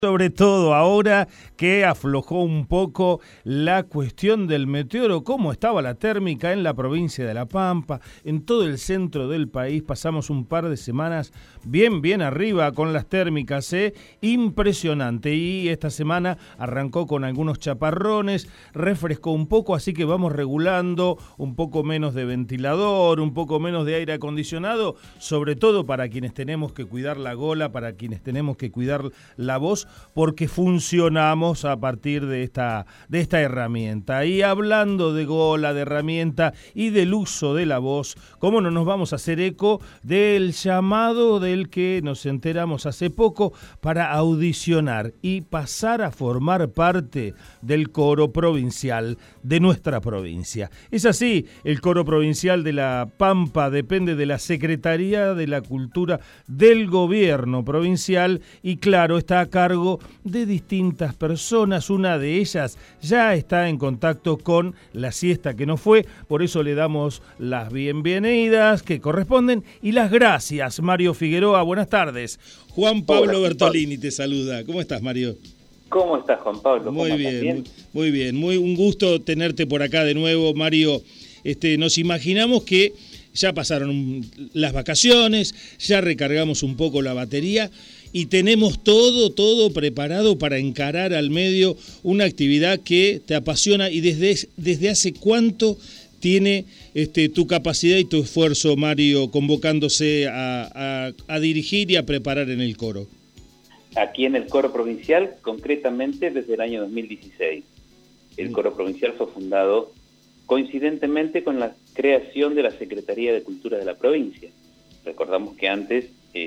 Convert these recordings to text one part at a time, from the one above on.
Sobre todo ahora que aflojó un poco la cuestión del meteoro, cómo estaba la térmica en la provincia de La Pampa, en todo el centro del país. Pasamos un par de semanas bien arriba con las térmicas, impresionante. Y esta semana arrancó con algunos chaparrones, refrescó un poco, así que vamos regulando un poco menos de ventilador, un poco menos de aire acondicionado, sobre todo para quienes tenemos que cuidar la gola, para quienes tenemos que cuidar la voz, porque funcionamos a partir de esta herramienta. Y hablando de gola, de herramienta y del uso de la voz, ¿cómo no nos vamos a hacer eco del llamado del que nos enteramos hace poco para audicionar y pasar a formar parte del coro provincial de nuestra provincia? Es así, el coro provincial de La Pampa depende de la Secretaría de la Cultura del Gobierno provincial y claro, está a cargo de distintas personas. Una de ellas ya está en contacto con la siesta que no fue, por eso le damos las bienvenidas que corresponden y las gracias. Mario Figueroa, buenas tardes. Juan Pablo Hola, Bertolini te saluda. ¿Cómo estás, Mario? ¿Cómo estás, Juan Pablo? Muy bien, muy bien. Un gusto tenerte por acá de nuevo, Mario. Nos imaginamos que ya pasaron las vacaciones, ya recargamos un poco la batería y tenemos todo preparado para encarar al medio una actividad que te apasiona. Y desde hace cuánto tiene tu capacidad y tu esfuerzo, Mario, convocándose a dirigir y a preparar en el coro. Aquí en el coro provincial, concretamente desde el año 2016. El coro provincial fue fundado coincidentemente con la creación de la Secretaría de Cultura de la provincia. Recordamos que antes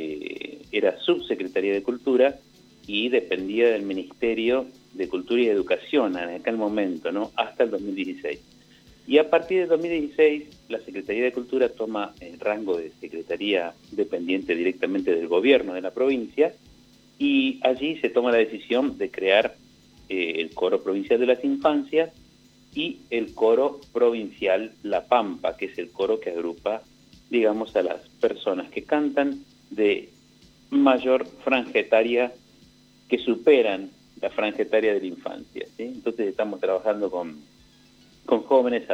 era Subsecretaría de Cultura y dependía del Ministerio de Cultura y Educación en aquel momento, ¿no? Hasta el 2016. Y a partir del 2016, la Secretaría de Cultura toma el rango de secretaría dependiente directamente del gobierno de la provincia y allí se toma la decisión de crear el Coro Provincial de las Infancias y el Coro Provincial La Pampa, que es el coro que agrupa, digamos, a las personas que cantan de mayor franja etaria, que superan la franja etaria de la infancia, ¿sí? Entonces estamos trabajando con jóvenes,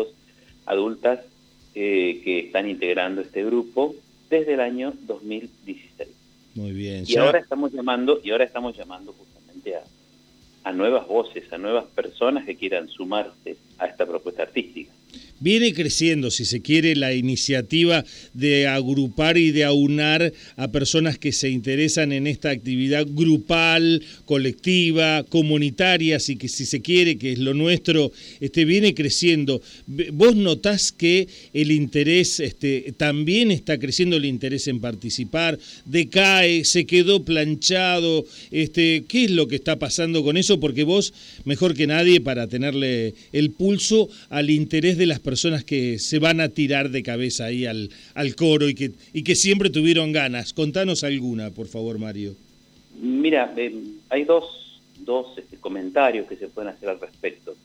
adultas que están integrando este grupo desde el año 2016. Muy bien. Y ahora estamos llamando justamente a nuevas voces, a nuevas personas que quieran sumarse a esta propuesta artística. Viene creciendo, si se quiere, la iniciativa de agrupar y de aunar a personas que se interesan en esta actividad grupal, colectiva, comunitaria, así que si se quiere, que es lo nuestro, viene creciendo. ¿Vos notás que el interés, también está creciendo el interés en participar? ¿Decae? ¿Se quedó planchado? ¿Qué es lo que está pasando con eso? Porque vos, mejor que nadie, para tenerle el pulso al interés de las personas que se van a tirar de cabeza ahí al coro y que siempre tuvieron ganas. Contanos alguna, por favor, Mario. Mira, hay dos comentarios que se pueden hacer al respecto.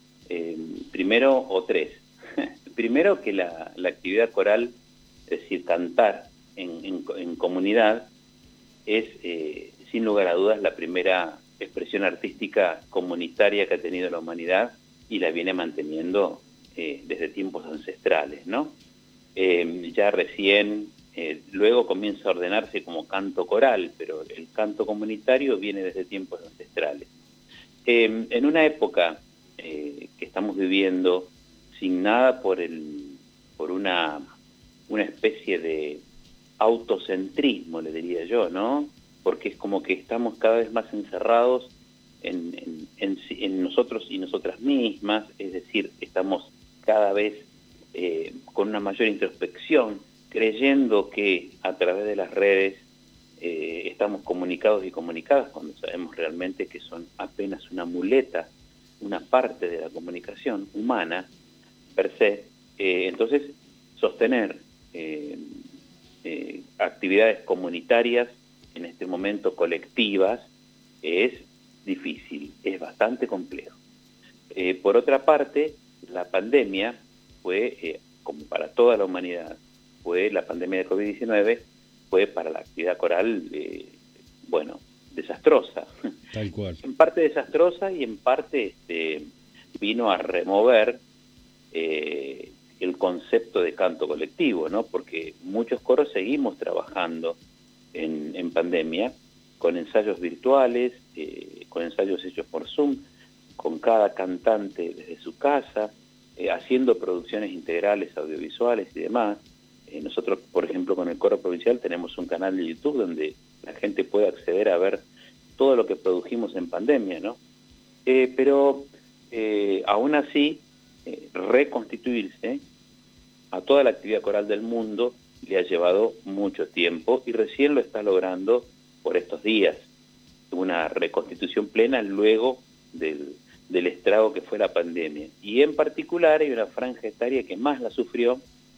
Primero, o tres. Primero, que la actividad coral, es decir, cantar en comunidad, es sin lugar a dudas la primera expresión artística comunitaria que ha tenido la humanidad y la viene manteniendo desde tiempos ancestrales, ¿no? Ya recién, luego comienza a ordenarse como canto coral, pero el canto comunitario viene desde tiempos ancestrales. En una época que estamos viviendo signada por una especie de autocentrismo, le diría yo, ¿no? Porque es como que estamos cada vez más encerrados en nosotros y nosotras mismas, es decir, estamos cada vez con una mayor introspección, creyendo que a través de las redes estamos comunicados y comunicadas, cuando sabemos realmente que son apenas una muleta, una parte de la comunicación humana per se. Entonces, sostener actividades comunitarias, en este momento colectivas, es difícil, es bastante complejo. Por otra parte, la pandemia fue, como para toda la humanidad, la pandemia de COVID-19 fue para la actividad coral, desastrosa. Tal cual. En parte desastrosa y en parte vino a remover el concepto de canto colectivo, ¿no? Porque muchos coros seguimos trabajando en pandemia, con ensayos virtuales, con ensayos hechos por Zoom, con cada cantante desde su casa, haciendo producciones integrales audiovisuales y demás. Nosotros, por ejemplo, con el Coro Provincial tenemos un canal de YouTube donde la gente puede acceder a ver todo lo que produjimos en pandemia, ¿no? Pero aún así, reconstituirse a toda la actividad coral del mundo le ha llevado mucho tiempo y recién lo está logrando por estos días. Una reconstitución plena luego del estrago que fue la pandemia. Y en particular hay una franja etaria que más la sufrió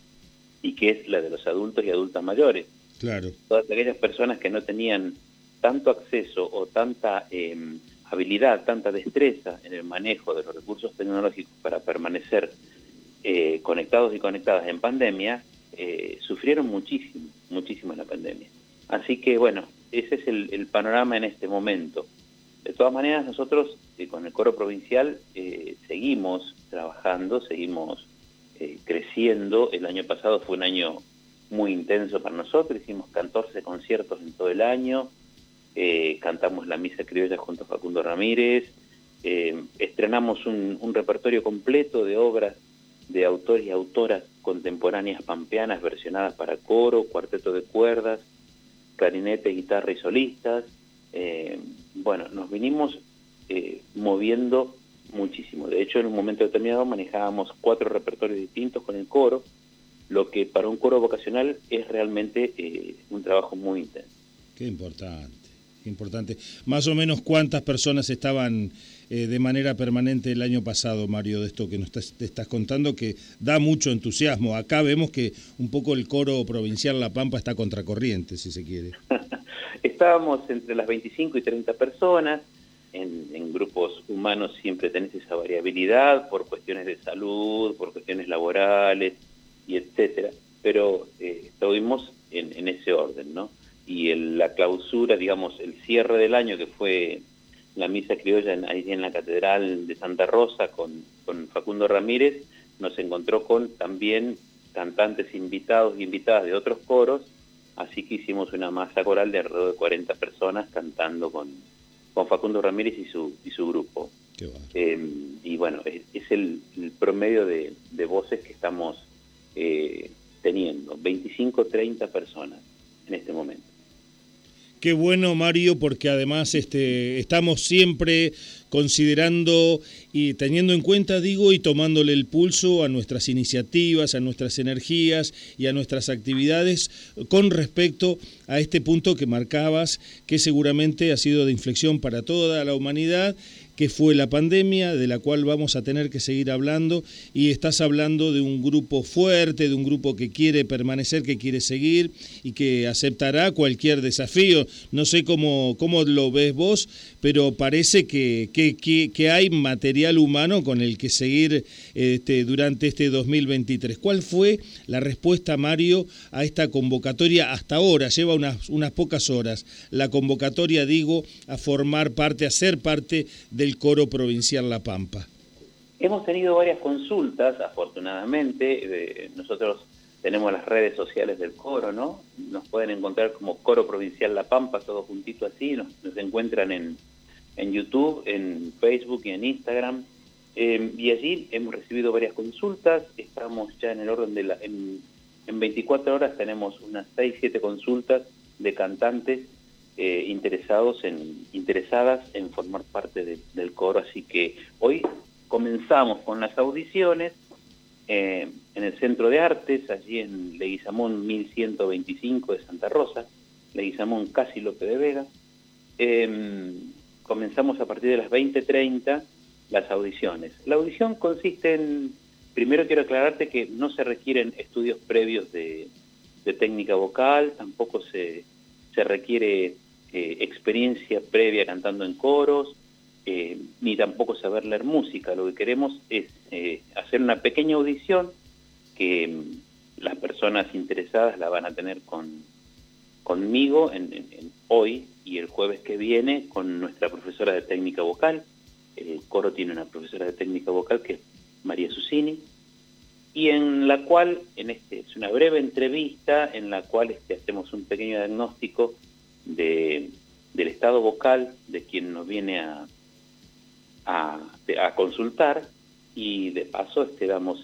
y que es la de los adultos y adultas mayores. Claro. Todas aquellas personas que no tenían tanto acceso o tanta habilidad, tanta destreza en el manejo de los recursos tecnológicos para permanecer conectados y conectadas en pandemia, sufrieron muchísimo en la pandemia. Así que bueno, ese es el panorama en este momento. De todas maneras, nosotros con el Coro Provincial seguimos trabajando, seguimos creciendo. El año pasado fue un año muy intenso para nosotros, hicimos 14 conciertos en todo el año, cantamos la Misa Criolla junto a Facundo Ramírez, estrenamos un repertorio completo de obras de autores y autoras contemporáneas pampeanas versionadas para coro, cuarteto de cuerdas, clarinete, guitarra y solistas. Bueno, nos vinimos moviendo muchísimo. De hecho, en un momento determinado manejábamos 4 repertorios distintos con el coro, lo que para un coro vocacional es realmente un trabajo muy intenso. Qué importante. Más o menos, ¿cuántas personas estaban de manera permanente el año pasado, Mario, de esto que nos te estás contando, que da mucho entusiasmo? Acá vemos que un poco el Coro Provincial La Pampa está contracorriente, si se quiere. Estábamos entre las 25 y 30 personas. En grupos humanos siempre tenés esa variabilidad por cuestiones de salud, por cuestiones laborales y etcétera, pero estuvimos en ese orden, ¿no? Y la clausura, digamos, el cierre del año, que fue la Misa Criolla ahí en la Catedral de Santa Rosa con Facundo Ramírez, nos encontró con también cantantes invitados y invitadas de otros coros, así que hicimos una masa coral de alrededor de 40 personas cantando con Facundo Ramírez y su grupo. Qué bueno. Y bueno, es el promedio de voces que estamos teniendo, 25-30 personas en este momento. Qué bueno, Mario, porque además estamos siempre considerando y teniendo en cuenta, digo, y tomándole el pulso a nuestras iniciativas, a nuestras energías y a nuestras actividades con respecto a este punto que marcabas, que seguramente ha sido de inflexión para toda la humanidad, que fue la pandemia, de la cual vamos a tener que seguir hablando, y estás hablando de un grupo fuerte, de un grupo que quiere permanecer, que quiere seguir y que aceptará cualquier desafío. No sé cómo lo ves vos, pero parece que hay material humano con el que seguir durante este 2023. ¿Cuál fue la respuesta, Mario, a esta convocatoria hasta ahora? Lleva unas pocas horas. La convocatoria, digo, a formar parte, a ser parte del Coro Provincial La Pampa. Hemos tenido varias consultas, afortunadamente. Nosotros tenemos las redes sociales del coro, ¿no? Nos pueden encontrar como Coro Provincial La Pampa, todo juntito así. Nos encuentran en YouTube, en Facebook y en Instagram. Y allí hemos recibido varias consultas. Estamos ya en el orden de en 24 horas tenemos unas 6-7 consultas de cantantes interesadas en formar parte del coro. Así que hoy comenzamos con las audiciones en el Centro de Artes, allí en Leguizamón 1125 de Santa Rosa, Leguizamón casi Lope de Vega. Comenzamos a partir de las 20:30 las audiciones. La audición consiste en, primero quiero aclararte que no se requieren estudios previos de técnica vocal, tampoco se requiere experiencia previa cantando en coros, ni tampoco saber leer música. Lo que queremos es hacer una pequeña audición que las personas interesadas la van a tener conmigo hoy y el jueves que viene con nuestra profesora de técnica vocal. El coro tiene una profesora de técnica vocal que es María Susini, y en la cual, es una breve entrevista en la cual hacemos un pequeño diagnóstico del estado vocal de quien nos viene a consultar, y de paso damos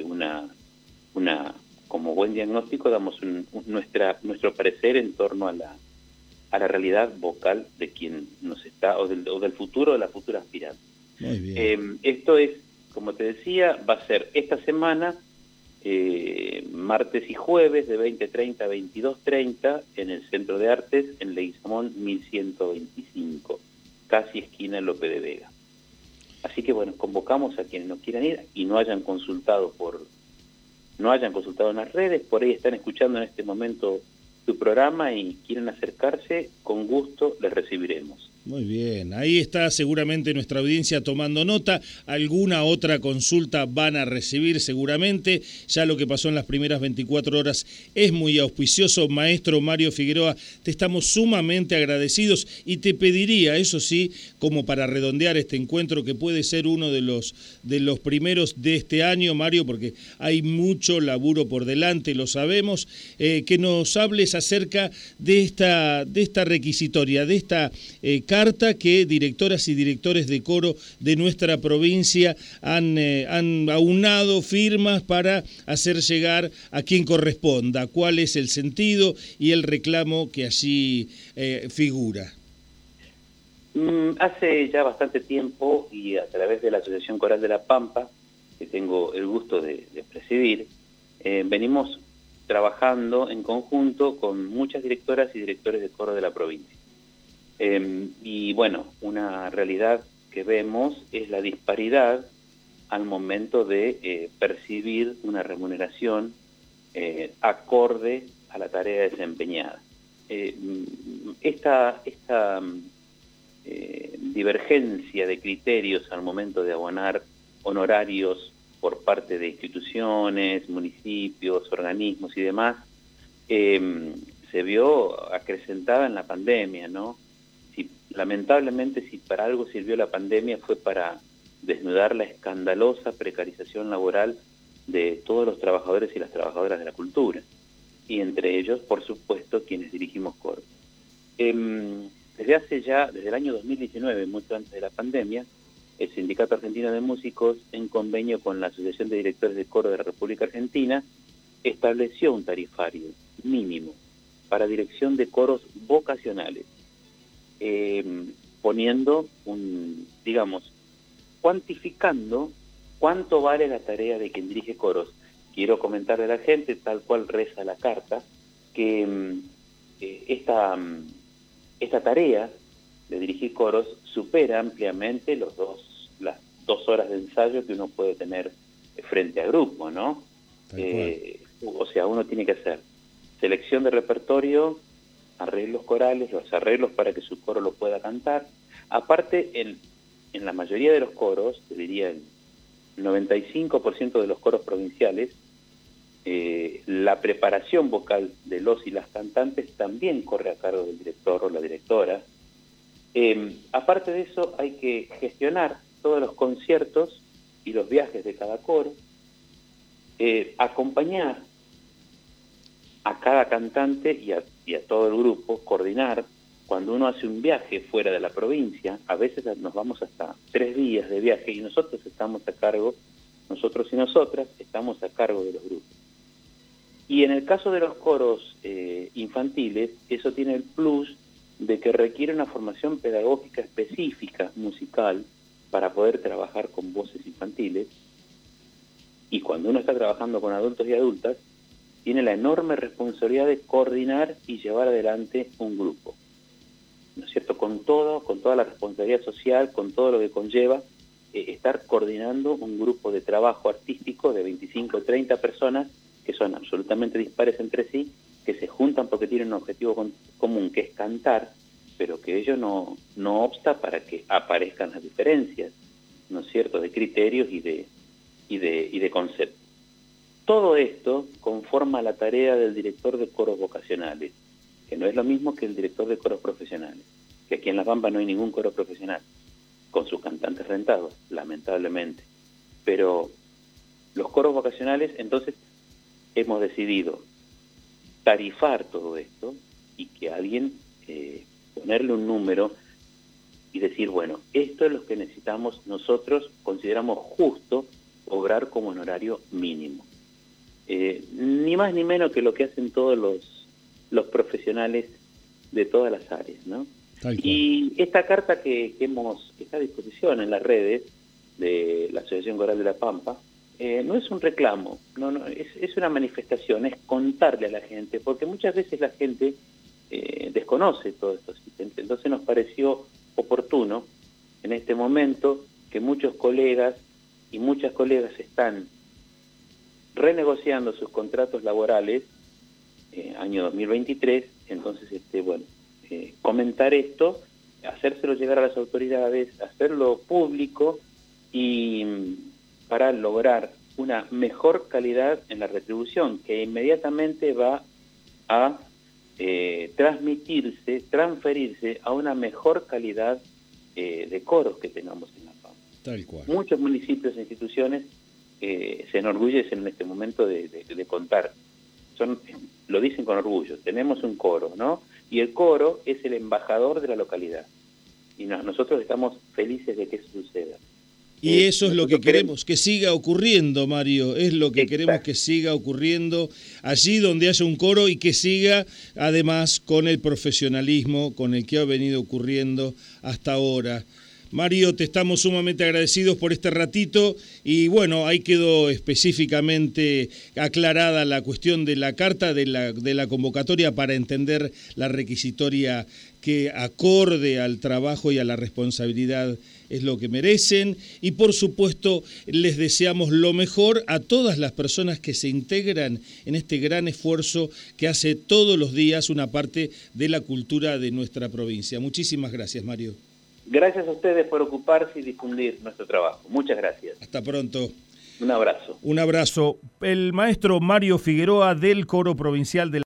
como buen diagnóstico, damos nuestro parecer en torno a la realidad vocal de quien nos está, o del futuro, de la futura aspirante. Muy bien. Esto es, como te decía, va a ser esta semana, martes y jueves de 20:30 a 22:30 en el Centro de Artes, en Leguizamón 1125, casi esquina Lope de Vega. Así que bueno, convocamos a quienes no quieran ir y no hayan consultado en las redes, por ahí están escuchando en este momento tu programa y quieren acercarse, con gusto les recibiremos. Muy bien, ahí está seguramente nuestra audiencia tomando nota. Alguna otra consulta van a recibir seguramente. Ya lo que pasó en las primeras 24 horas es muy auspicioso. Maestro Mario Figueroa, te estamos sumamente agradecidos y te pediría, eso sí, como para redondear este encuentro, que puede ser uno de los primeros de este año, Mario, porque hay mucho laburo por delante, lo sabemos, que nos hables acerca de esta requisitoria, de esta carta que directoras y directores de coro de nuestra provincia han aunado firmas para hacer llegar a quien corresponda. ¿Cuál es el sentido y el reclamo que allí figura? Hace ya bastante tiempo, y a través de la Asociación Coral de La Pampa, que tengo el gusto de presidir, venimos trabajando en conjunto con muchas directoras y directores de coro de la provincia. Y bueno, una realidad que vemos es la disparidad al momento de percibir una remuneración acorde a la tarea desempeñada. Esta divergencia de criterios al momento de abonar honorarios por parte de instituciones, municipios, organismos y demás, se vio acrecentada en la pandemia, ¿no? Lamentablemente, si para algo sirvió la pandemia fue para desnudar la escandalosa precarización laboral de todos los trabajadores y las trabajadoras de la cultura, y entre ellos, por supuesto, quienes dirigimos coro. Desde el año 2019, mucho antes de la pandemia, el Sindicato Argentino de Músicos, en convenio con la Asociación de Directores de Coro de la República Argentina, estableció un tarifario mínimo para dirección de coros vocacionales, poniendo cuantificando cuánto vale la tarea de quien dirige coros. Quiero comentarle a la gente, tal cual reza la carta, que esta tarea de dirigir coros supera ampliamente las 2 horas de ensayo que uno puede tener frente a grupo, ¿no? O sea, uno tiene que hacer selección de repertorio, arreglos corales, los arreglos para que su coro lo pueda cantar. Aparte, en la mayoría de los coros, te diría el 95% de los coros provinciales, la preparación vocal de los y las cantantes también corre a cargo del director o la directora. Aparte de eso, hay que gestionar todos los conciertos y los viajes de cada coro, acompañar a cada cantante y a todo el grupo, coordinar. Cuando uno hace un viaje fuera de la provincia, a veces nos vamos hasta 3 días de viaje y nosotros y nosotras estamos a cargo de los grupos. Y en el caso de los coros infantiles, eso tiene el plus de que requiere una formación pedagógica específica, musical, para poder trabajar con voces infantiles. Y cuando uno está trabajando con adultos y adultas, tiene la enorme responsabilidad de coordinar y llevar adelante un grupo, ¿no es cierto? Con toda la responsabilidad social, con todo lo que conlleva estar coordinando un grupo de trabajo artístico de 25 o 30 personas que son absolutamente dispares entre sí, que se juntan porque tienen un objetivo común, que es cantar, pero que ello no obsta para que aparezcan las diferencias, ¿no es cierto?, de criterios y de conceptos. Todo esto conforma la tarea del director de coros vocacionales. que no es lo mismo que el director de coros profesionales, que aquí en La Pampa no hay ningún coro profesional, con sus cantantes rentados, lamentablemente. Pero los coros vocacionales, entonces, hemos decidido tarifar todo esto y que alguien ponerle un número y decir, bueno, esto es lo que necesitamos, nosotros consideramos justo cobrar como honorario mínimo. Ni más ni menos que lo que hacen todos los profesionales de todas las áreas, ¿no? Y esta carta que está a disposición en las redes de la Asociación Coral de La Pampa, no es un reclamo, es una manifestación, es contarle a la gente, porque muchas veces la gente desconoce todo esto. Entonces nos pareció oportuno en este momento que muchos colegas y muchas colegas están renegociando sus contratos laborales año 2023, entonces comentar esto, hacérselo llegar a las autoridades, hacerlo público y para lograr una mejor calidad en la retribución que inmediatamente va a transferirse a una mejor calidad de coros que tengamos en La Pampa. Tal cual. Muchos municipios e instituciones se enorgullecen en este momento de contar. Lo dicen con orgullo, tenemos un coro, ¿no? Y el coro es el embajador de la localidad. Y nosotros estamos felices de que eso suceda. Y eso es lo que queremos que siga ocurriendo, Mario, es lo que queremos que siga ocurriendo allí donde haya un coro y que siga además con el profesionalismo con el que ha venido ocurriendo hasta ahora. Mario, te estamos sumamente agradecidos por este ratito y bueno, ahí quedó específicamente aclarada la cuestión de la carta, de la convocatoria para entender la requisitoria que acorde al trabajo y a la responsabilidad es lo que merecen y por supuesto les deseamos lo mejor a todas las personas que se integran en este gran esfuerzo que hace todos los días una parte de la cultura de nuestra provincia. Muchísimas gracias, Mario. Gracias a ustedes por ocuparse y difundir nuestro trabajo. Muchas gracias. Hasta pronto. Un abrazo. Un abrazo. El maestro Mario Figueroa del Coro Provincial de